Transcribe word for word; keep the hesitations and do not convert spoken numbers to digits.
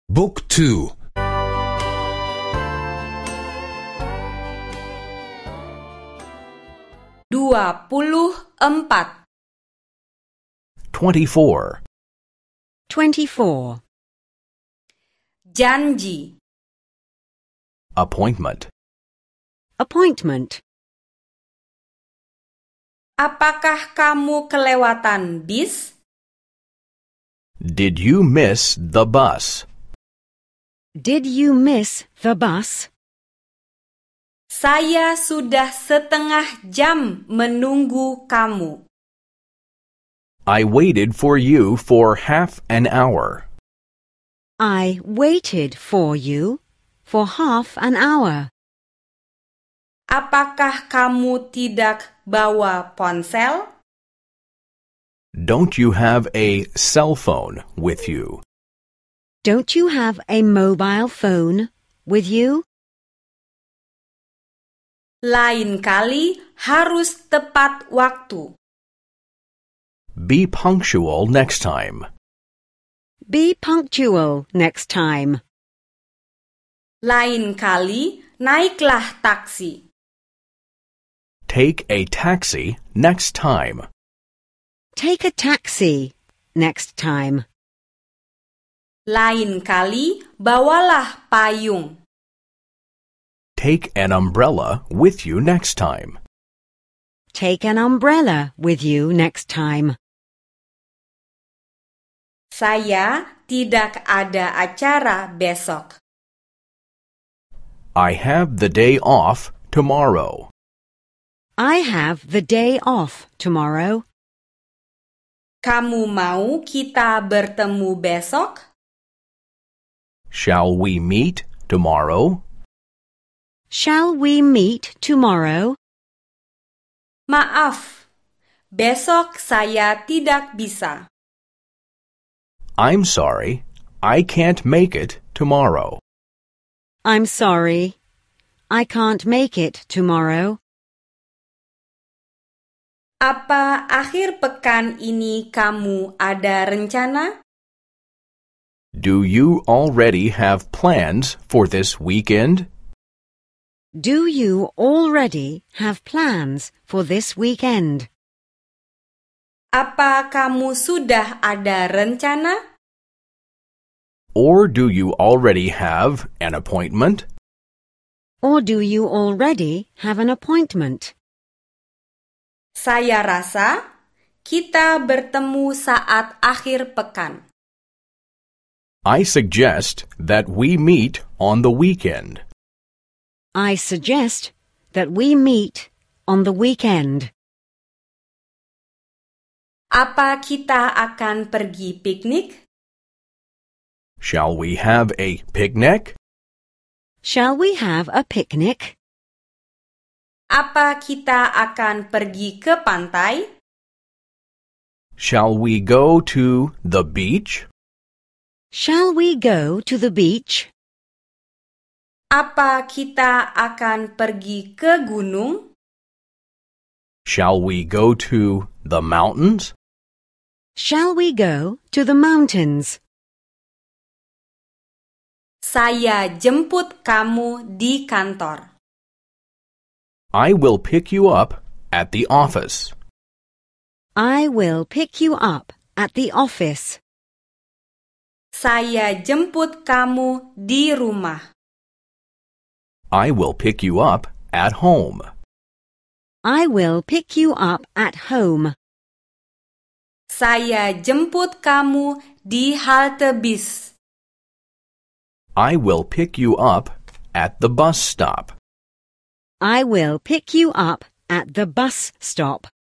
Book two. Dua puluh empat. twenty-four. twenty-four. Janji. Appointment. Appointment. Apakah kamu kelewatan bis? Did you miss the bus? Did you miss the bus? Saya sudah setengah jam menunggu kamu. I waited for you for half an hour. I waited for you for half an hour. Apakah kamu tidak bawa ponsel? Don't you have a cell phone with you? Don't you have a mobile phone with you? Lain kali harus tepat waktu. Be punctual next time. Be punctual next time. Lain kali naiklah taksi. Take a taxi next time. Take a taxi next time. Lain kali bawalah payung. Take an umbrella with you next time. Take an umbrella with you next time. Saya tidak ada acara besok. I have the day off tomorrow. I have the day off tomorrow. Kamu mau kita bertemu besok? Shall we meet tomorrow? Shall we meet tomorrow? Maaf, besok saya tidak bisa. I'm sorry, I can't make it tomorrow. I'm sorry, I can't make it tomorrow. Apa akhir pekan ini kamu ada rencana? Do you already have plans for this weekend? Do you already have plans for this weekend? Apa kamu sudah ada rencana? Or do you already have an appointment? Or do you already have an appointment? Saya rasa kita bertemu saat akhir pekan. I suggest that we meet on the weekend. I suggest that we meet on the weekend. Apa kita akan pergi piknik? Shall we have a picnic? Shall we have a picnic? Apa kita akan pergi ke pantai? Shall we go to the beach? Shall we go to the beach? Apa kita akan pergi ke gunung? Shall we go to the mountains? Shall we go to the mountains? Saya jemput kamu di kantor. I will pick you up at the office. I will pick you up at the office. Saya jemput kamu di rumah. I will pick you up at home. I will pick you up at home. Saya jemput kamu di halte bis. I will pick you up at the bus stop. I will pick you up at the bus stop.